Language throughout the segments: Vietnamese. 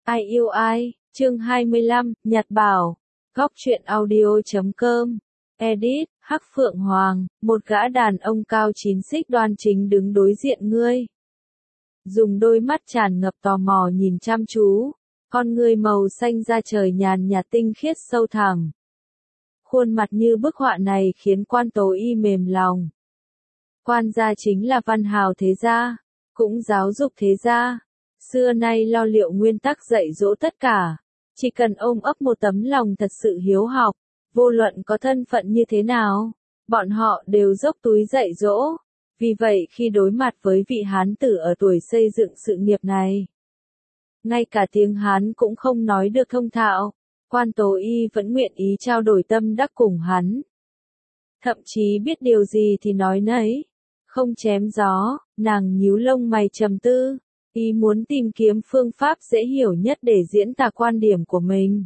Ai yêu ai, chương 25, Nhật Bảo, góc truyện audio.com, edit, Hắc Phượng Hoàng, một gã đàn ông cao 9 xích đoan chính đứng đối diện ngươi. Dùng đôi mắt tràn ngập tò mò nhìn chăm chú, con ngươi màu xanh da trời nhàn nhạt tinh khiết sâu thẳm. Khuôn mặt như bức họa này khiến Quan Tố Y mềm lòng. Quan gia chính là văn hào thế gia, cũng giáo dục thế gia. Xưa nay lo liệu nguyên tắc dạy dỗ tất cả, chỉ cần ôm ấp một tấm lòng thật sự hiếu học, vô luận có thân phận như thế nào, bọn họ đều dốc túi dạy dỗ. Vì vậy khi đối mặt với vị hán tử ở tuổi xây dựng sự nghiệp này, ngay cả tiếng Hán cũng không nói được thông thạo, Quan Tố Y vẫn nguyện ý trao đổi tâm đắc cùng hắn. Thậm chí biết điều gì thì nói nấy, không chém gió, nàng nhíu lông mày trầm tư. Ý muốn tìm kiếm phương pháp dễ hiểu nhất để diễn tả quan điểm của mình.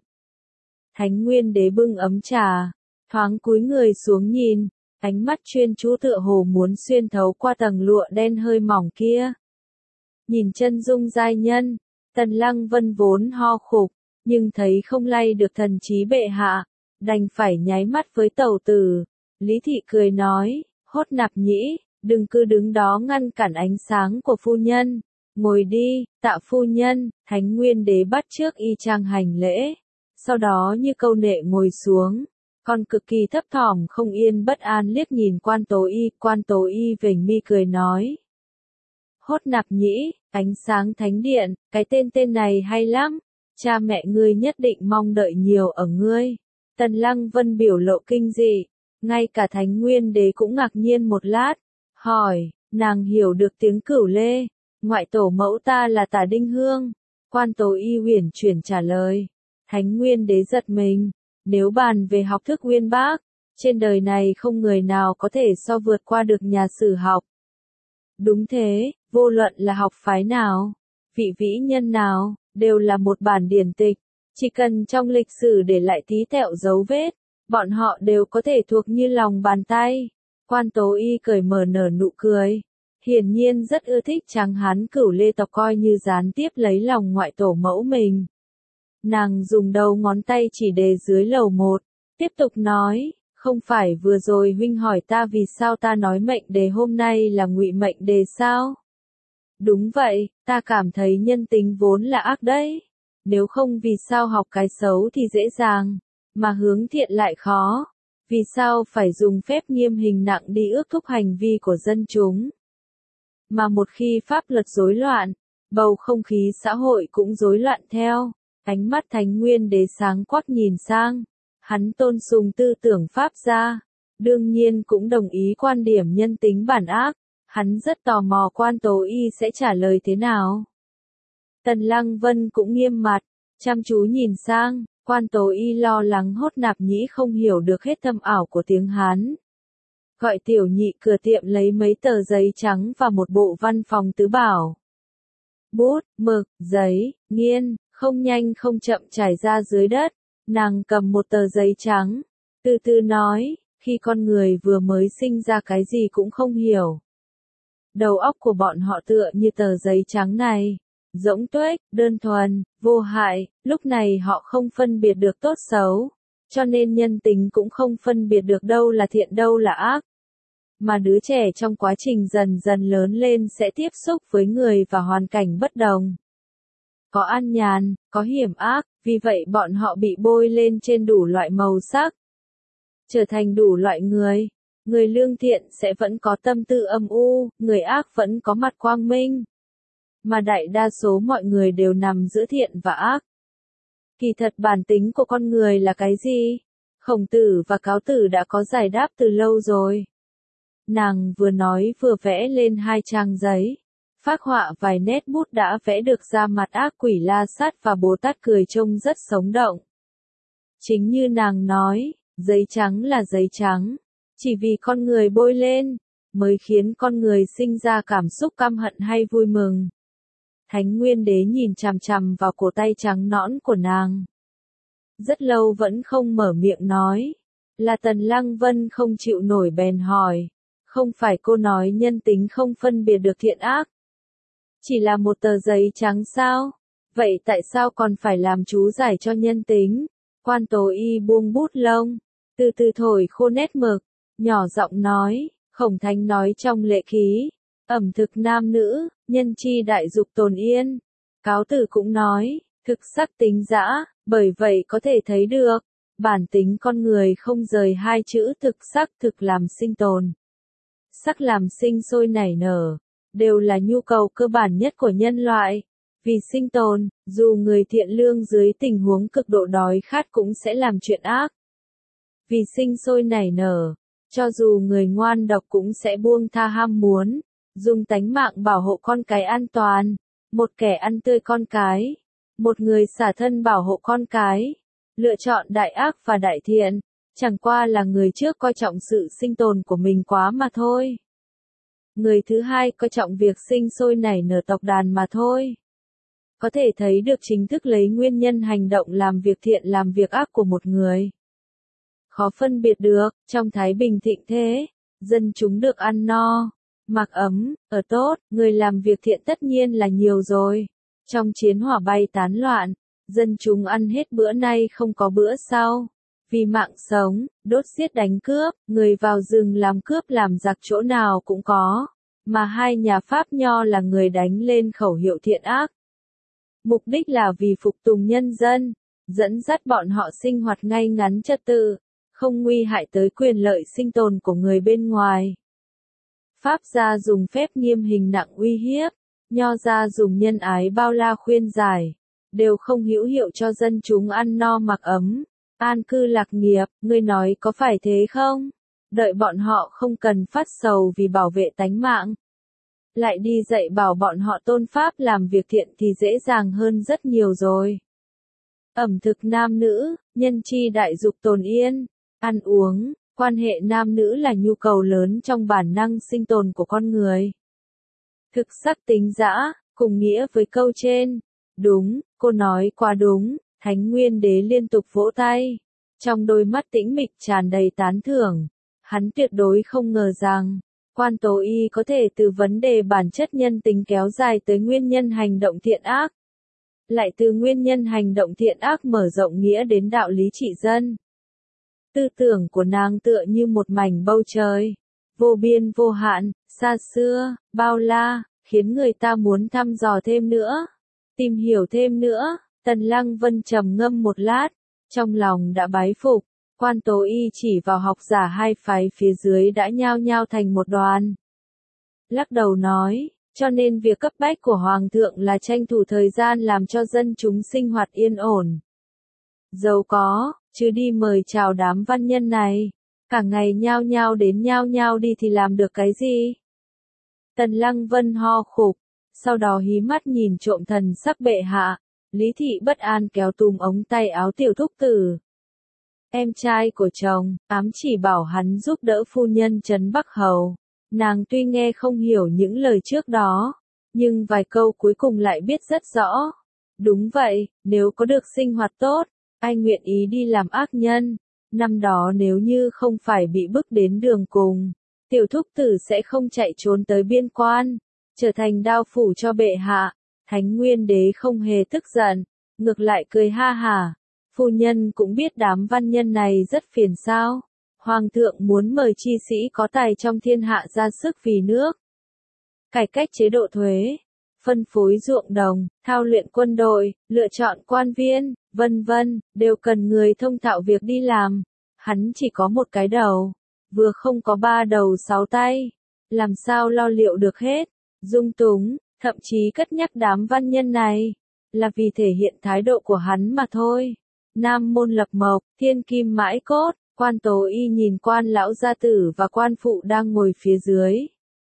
Thánh Nguyên Đế bưng ấm trà, thoáng cúi người xuống nhìn, ánh mắt chuyên chú tựa hồ muốn xuyên thấu qua tầng lụa đen hơi mỏng kia. Nhìn chân dung giai nhân, Tần Lăng Vân vốn ho khục, nhưng thấy không lay được thần trí bệ hạ, đành phải nháy mắt với tẩu tử. Lý Thị cười nói, Hốt Nạp Nhĩ, đừng cứ đứng đó ngăn cản ánh sáng của phu nhân. Ngồi đi, tạ phu nhân. Thánh Nguyên Đế bắt trước y chang hành lễ, sau đó như câu nệ ngồi xuống, còn cực kỳ thấp thỏm không yên bất an liếc nhìn Quan Tố Y vểnh mi cười nói. Hốt Nạp Nhĩ, ánh sáng thánh điện, cái tên này hay lắm, cha mẹ ngươi nhất định mong đợi nhiều ở ngươi. Tần Lăng Vân biểu lộ kinh dị, ngay cả Thánh Nguyên Đế cũng ngạc nhiên một lát, hỏi, nàng hiểu được tiếng Cửu Lê. Ngoại tổ mẫu ta là Tả Đinh Hương. Quan Tố Y uyển chuyển trả lời. Thánh Nguyên Đế giật mình. Nếu bàn về học thức uyên bác, trên đời này không người nào có thể so vượt qua được nhà sử học. Đúng thế, vô luận là học phái nào, vị vĩ nhân nào, đều là một bản điển tịch. Chỉ cần trong lịch sử để lại tí tẹo dấu vết, bọn họ đều có thể thuộc như lòng bàn tay. Quan Tố Y cởi mở nở nụ cười. Hiển nhiên rất ưa thích tráng hán Cửu Lê tộc coi như gián tiếp lấy lòng ngoại tổ mẫu mình. Nàng dùng đầu ngón tay chỉ đề dưới lầu 1, tiếp tục nói, không phải vừa rồi huynh hỏi ta vì sao ta nói mệnh đề hôm nay là ngụy mệnh đề sao? Đúng vậy, ta cảm thấy nhân tính vốn là ác đấy. Nếu không vì sao học cái xấu thì dễ dàng, mà hướng thiện lại khó. Vì sao phải dùng phép nghiêm hình nặng đi ước thúc hành vi của dân chúng? Mà một khi pháp luật rối loạn, bầu không khí xã hội cũng rối loạn theo. Ánh mắt Thánh Nguyên Đế sáng quắc nhìn sang, hắn tôn sùng tư tưởng pháp gia, đương nhiên cũng đồng ý quan điểm nhân tính bản ác. Hắn rất tò mò Quan Tố Y sẽ trả lời thế nào. Tần Lăng Vân cũng nghiêm mặt, chăm chú nhìn sang, Quan Tố Y lo lắng Hốt Nạp Nhĩ không hiểu được hết thâm ảo của tiếng Hán. Gọi tiểu nhị cửa tiệm lấy mấy tờ giấy trắng và một bộ văn phòng tứ bảo. Bút, mực, giấy, nghiên, không nhanh không chậm trải ra dưới đất. Nàng cầm một tờ giấy trắng, từ từ nói, khi con người vừa mới sinh ra cái gì cũng không hiểu. Đầu óc của bọn họ tựa như tờ giấy trắng này, rỗng tuếch, đơn thuần, vô hại, lúc này họ không phân biệt được tốt xấu, cho nên nhân tính cũng không phân biệt được đâu là thiện đâu là ác. Mà đứa trẻ trong quá trình dần dần lớn lên sẽ tiếp xúc với người và hoàn cảnh bất đồng. Có an nhàn, có hiểm ác, vì vậy bọn họ bị bôi lên trên đủ loại màu sắc. Trở thành đủ loại người. Người lương thiện sẽ vẫn có tâm tư âm u, người ác vẫn có mặt quang minh. Mà đại đa số mọi người đều nằm giữa thiện và ác. Kỳ thật bản tính của con người là cái gì? Khổng Tử và Cáo Tử đã có giải đáp từ lâu rồi. Nàng vừa nói vừa vẽ lên 2 trang giấy. Phác họa vài nét bút đã vẽ được ra mặt ác quỷ La Sát và Bồ Tát cười trông rất sống động. Chính như nàng nói, giấy trắng là giấy trắng. Chỉ vì con người bôi lên, mới khiến con người sinh ra cảm xúc căm hận hay vui mừng. Thánh Nguyên Đế nhìn chằm chằm vào cổ tay trắng nõn của nàng. Rất lâu vẫn không mở miệng nói. Là Tần Lăng Vân không chịu nổi bèn hỏi. Không phải cô nói nhân tính không phân biệt được thiện ác. Chỉ là một tờ giấy trắng sao? Vậy tại sao còn phải làm chú giải cho nhân tính? Quan Tố Y buông bút lông, từ từ thổi khô nét mực, nhỏ giọng nói, Khổng Thánh nói trong lệ khí, ẩm thực nam nữ, nhân chi đại dục tồn yên. Cáo Tử cũng nói, thực sắc tính dã, bởi vậy có thể thấy được, bản tính con người không rời hai chữ thực sắc thực làm sinh tồn. Sắc làm sinh sôi nảy nở, đều là nhu cầu cơ bản nhất của nhân loại. Vì sinh tồn, dù người thiện lương dưới tình huống cực độ đói khát cũng sẽ làm chuyện ác. Vì sinh sôi nảy nở, cho dù người ngoan độc cũng sẽ buông tha ham muốn, dùng tánh mạng bảo hộ con cái an toàn. Một kẻ ăn tươi con cái, một người xả thân bảo hộ con cái, lựa chọn đại ác và đại thiện, chẳng qua là người trước coi trọng sự sinh tồn của mình quá mà thôi. Người thứ hai coi trọng việc sinh sôi nảy nở tộc đàn mà thôi. Có thể thấy được chính thức lấy nguyên nhân hành động làm việc thiện làm việc ác của một người. Khó phân biệt được, trong thái bình thịnh thế, dân chúng được ăn no, mặc ấm, ở tốt, người làm việc thiện tất nhiên là nhiều rồi. Trong chiến hỏa bay tán loạn, dân chúng ăn hết bữa nay không có bữa sau. Vì mạng sống, đốt giết đánh cướp, người vào rừng làm cướp làm giặc chỗ nào cũng có. Mà hai nhà Pháp Nho là người đánh lên khẩu hiệu thiện ác. Mục đích là vì phục tùng nhân dân, dẫn dắt bọn họ sinh hoạt ngay ngắn trật tự, không nguy hại tới quyền lợi sinh tồn của người bên ngoài. Pháp gia dùng phép nghiêm hình nặng uy hiếp, Nho gia dùng nhân ái bao la khuyên giải, đều không hữu hiệu cho dân chúng ăn no mặc ấm, an cư lạc nghiệp, ngươi nói có phải thế không? Đợi bọn họ không cần phát sầu vì bảo vệ tánh mạng. Lại đi dạy bảo bọn họ tôn pháp làm việc thiện thì dễ dàng hơn rất nhiều rồi. Ẩm thực nam nữ, nhân chi đại dục tồn yên, ăn uống, quan hệ nam nữ là nhu cầu lớn trong bản năng sinh tồn của con người. Thực sắc tính dã, cùng nghĩa với câu trên. Đúng, cô nói quá đúng, Thánh Nguyên Đế liên tục vỗ tay. Trong đôi mắt tĩnh mịch tràn đầy tán thưởng. Hắn tuyệt đối không ngờ rằng, Quan Tố Y có thể từ vấn đề bản chất nhân tính kéo dài tới nguyên nhân hành động thiện ác. Lại từ nguyên nhân hành động thiện ác mở rộng nghĩa đến đạo lý trị dân. Tư tưởng của nàng tựa như một mảnh bầu trời, vô biên vô hạn, xa xưa, bao la, khiến người ta muốn thăm dò thêm nữa, tìm hiểu thêm nữa. Tần Lăng Vân trầm ngâm một lát, trong lòng đã bái phục. Quan Tố Y chỉ vào học giả hai phái phía dưới đã nhao nhao thành một đoàn. Lắc đầu nói, cho nên việc cấp bách của Hoàng thượng là tranh thủ thời gian làm cho dân chúng sinh hoạt yên ổn. Dẫu có, chứ đi mời chào đám văn nhân này, cả ngày nhao nhao đến nhao nhao đi thì làm được cái gì? Tần Lăng Vân ho khục, sau đó hí mắt nhìn trộm thần sắc bệ hạ, Lý Thị bất an kéo túm ống tay áo Tiểu Thúc Tử. Em trai của chồng, ám chỉ bảo hắn giúp đỡ phu nhân trấn Bắc Hầu. Nàng tuy nghe không hiểu những lời trước đó, nhưng vài câu cuối cùng lại biết rất rõ. Đúng vậy, nếu có được sinh hoạt tốt, ai nguyện ý đi làm ác nhân. Năm đó nếu như không phải bị bức đến đường cùng, Tiểu Thúc Tử sẽ không chạy trốn tới biên quan, trở thành đao phủ cho bệ hạ. Thánh Nguyên Đế không hề tức giận, ngược lại cười ha hả. Phu nhân cũng biết đám văn nhân này rất phiền sao. Hoàng thượng muốn mời chi sĩ có tài trong thiên hạ ra sức vì nước. Cải cách chế độ thuế, phân phối ruộng đồng, thao luyện quân đội, lựa chọn quan viên, vân vân, đều cần người thông thạo việc đi làm. Hắn chỉ có một cái đầu, vừa không có ba đầu sáu tay. Làm sao lo liệu được hết, dung túng, thậm chí cất nhắc đám văn nhân này, là vì thể hiện thái độ của hắn mà thôi. Nam môn lập mộc, thiên kim mãi cốt, Quan Tố Y nhìn Quan lão gia tử và Quan phụ đang ngồi phía dưới.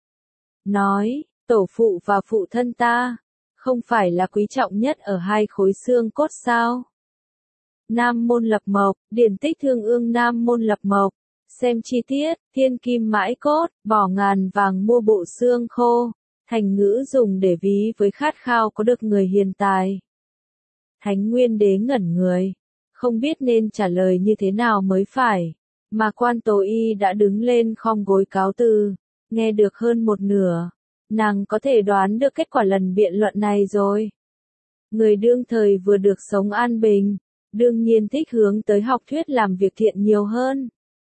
Nói, tổ phụ và phụ thân ta, không phải là quý trọng nhất ở hai khối xương cốt sao? Nam môn lập mộc, điển tích thương ương Nam môn lập mộc, xem chi tiết, thiên kim mãi cốt, bỏ ngàn vàng mua bộ xương khô, thành ngữ dùng để ví với khát khao có được người hiền tài. Thánh Nguyên Đế ngẩn người, không biết nên trả lời như thế nào mới phải, mà Quan Tố Y đã đứng lên khom gối cáo từ, nghe được hơn một nửa, nàng có thể đoán được kết quả lần biện luận này rồi. Người đương thời vừa được sống an bình, đương nhiên thích hướng tới học thuyết làm việc thiện nhiều hơn.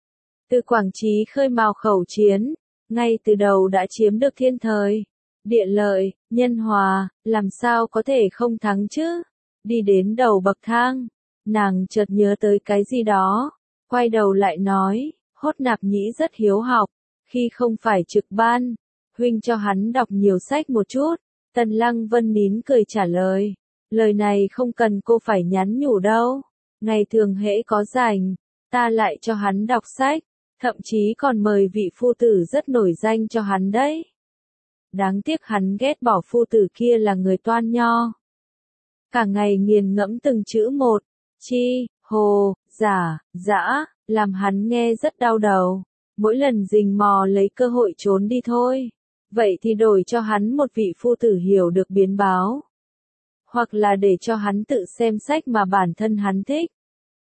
Từ Quảng Trí khơi mào khẩu chiến, ngay từ đầu đã chiếm được thiên thời, địa lợi, nhân hòa, làm sao có thể không thắng chứ? Đi đến đầu bậc thang, nàng chợt nhớ tới cái gì đó, quay đầu lại nói, Hốt Nạp Nhĩ rất hiếu học, khi không phải trực ban, huynh cho hắn đọc nhiều sách một chút. Tần Lăng Vân nín cười trả lời, lời này không cần cô phải nhắn nhủ đâu, ngày thường hễ có rảnh, ta lại cho hắn đọc sách, thậm chí còn mời vị phu tử rất nổi danh cho hắn đấy. Đáng tiếc hắn ghét bỏ phu tử kia là người toan nho. Cả ngày nghiền ngẫm từng chữ một, chi, hồ, giả, dã, làm hắn nghe rất đau đầu, mỗi lần rình mò lấy cơ hội trốn đi thôi. Vậy thì đổi cho hắn một vị phu tử hiểu được biến báo. Hoặc là để cho hắn tự xem sách mà bản thân hắn thích.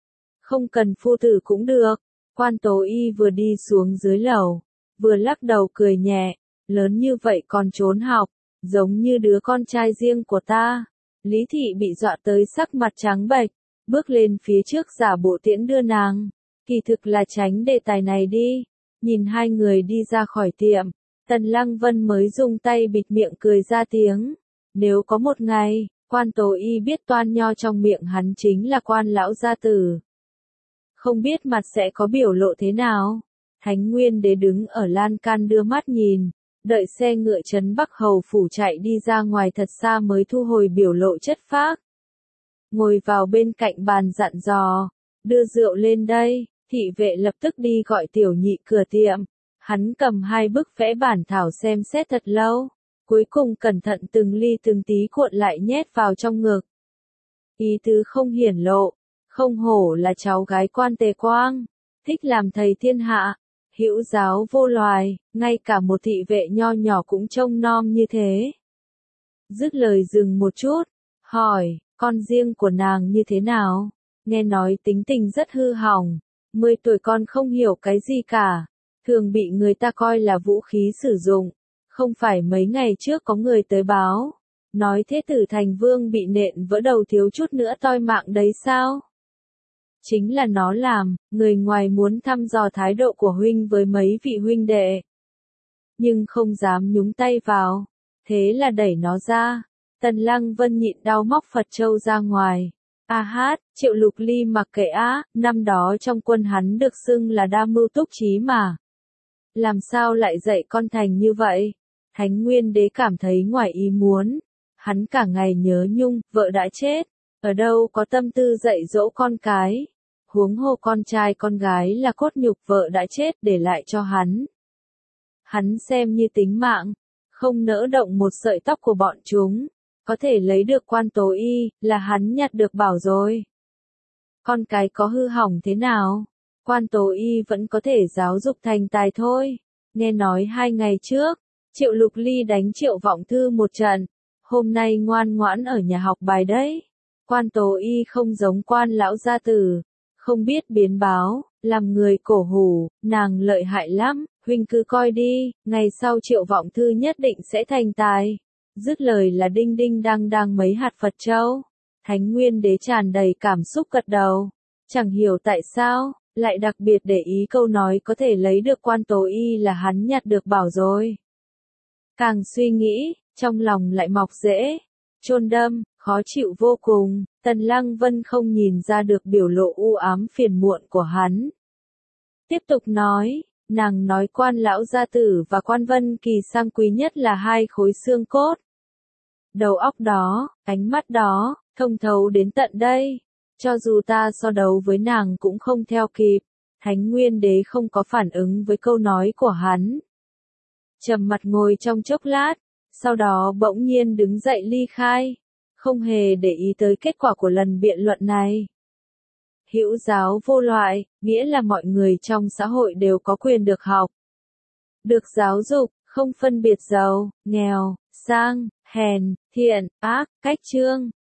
Không cần phu tử cũng được. Quan Tố Y vừa đi xuống dưới lầu, vừa lắc đầu cười nhẹ, lớn như vậy còn trốn học, giống như đứa con trai riêng của ta. Lý Thị bị dọa tới sắc mặt trắng bệch, bước lên phía trước giả bộ tiễn đưa nàng. Kỳ thực là tránh đề tài này đi. Nhìn hai người đi ra khỏi tiệm, Tần Lăng Vân mới dùng tay bịt miệng cười ra tiếng. Nếu có một ngày, Quan Tố Y biết toan nho trong miệng hắn chính là Quan lão gia tử, không biết mặt sẽ có biểu lộ thế nào. Thánh Nguyên Đế đứng ở lan can đưa mắt nhìn, đợi xe ngựa trấn Bắc Hầu phủ chạy đi ra ngoài thật xa mới thu hồi biểu lộ chất phác. Ngồi vào bên cạnh bàn dặn dò, đưa rượu lên đây. Thị vệ lập tức đi gọi tiểu nhị cửa tiệm. Hắn cầm hai bức vẽ bản thảo xem xét thật lâu, cuối cùng cẩn thận từng ly từng tí cuộn lại nhét vào trong ngực. Ý tứ không hiển lộ, không hổ là cháu gái Quan Tề Quang, thích làm thầy thiên hạ, hữu giáo vô loài, ngay cả một thị vệ nho nhỏ cũng trông nom như thế. Dứt lời dừng một chút, hỏi, con riêng của nàng như thế nào? Nghe nói tính tình rất hư hỏng, 10 tuổi con không hiểu cái gì cả, thường bị người ta coi là vũ khí sử dụng. Không phải mấy ngày trước có người tới báo, nói thế tử thành vương bị nện vỡ đầu thiếu chút nữa toi mạng đấy sao? Chính là nó làm, người ngoài muốn thăm dò thái độ của huynh với mấy vị huynh đệ, nhưng không dám nhúng tay vào, thế là đẩy nó ra. Tần Lăng Vân nhịn đau móc Phật Châu ra ngoài. A hát, Triệu Lục Ly mặc kệ á, năm đó trong quân hắn được xưng là đa mưu túc trí mà. Làm sao lại dạy con thành như vậy? Thánh Nguyên Đế cảm thấy ngoài ý muốn. Hắn cả ngày nhớ nhung, vợ đã chết. Ở đâu có tâm tư dạy dỗ con cái. Huống hồ con trai con gái là cốt nhục vợ đã chết để lại cho hắn. Hắn xem như tính mạng, không nỡ động một sợi tóc của bọn chúng. Có thể lấy được Quan Tố Y, là hắn nhặt được bảo rồi. Con cái có hư hỏng thế nào? Quan Tố Y vẫn có thể giáo dục thành tài thôi. Nghe nói 2 ngày trước, Triệu Lục Ly đánh Triệu Vọng Thư một trận. Hôm nay ngoan ngoãn ở nhà học bài đấy. Quan Tố Y không giống Quan lão gia tử, không biết biến báo, làm người cổ hủ, nàng lợi hại lắm, huynh cứ coi đi, ngày sau Triệu Vọng Thư nhất định sẽ thành tài. Dứt lời là đinh đinh đang đang mấy hạt Phật Châu. Thánh Nguyên Đế tràn đầy cảm xúc gật đầu. Chẳng hiểu tại sao, lại đặc biệt để ý câu nói có thể lấy được Quan Tố Y là hắn nhặt được bảo rồi. Càng suy nghĩ, trong lòng lại mọc rễ, chôn đâm, khó chịu vô cùng. Tần Lăng Vân không nhìn ra được biểu lộ u ám phiền muộn của hắn. Tiếp tục nói, nàng nói Quan lão gia tử và Quan Vân Kỳ sang quý nhất là 2 khối xương cốt. Đầu óc đó, ánh mắt đó, thông thấu đến tận đây. Cho dù ta so đấu với nàng cũng không theo kịp. Thánh Nguyên Đế không có phản ứng với câu nói của hắn. Trầm mặt ngồi trong chốc lát, sau đó bỗng nhiên đứng dậy ly khai, không hề để ý tới kết quả của lần biện luận này. Hữu giáo vô loại, nghĩa là mọi người trong xã hội đều có quyền được học, được giáo dục, không phân biệt giàu, nghèo, sang, hèn, thiện, ác, cách chương.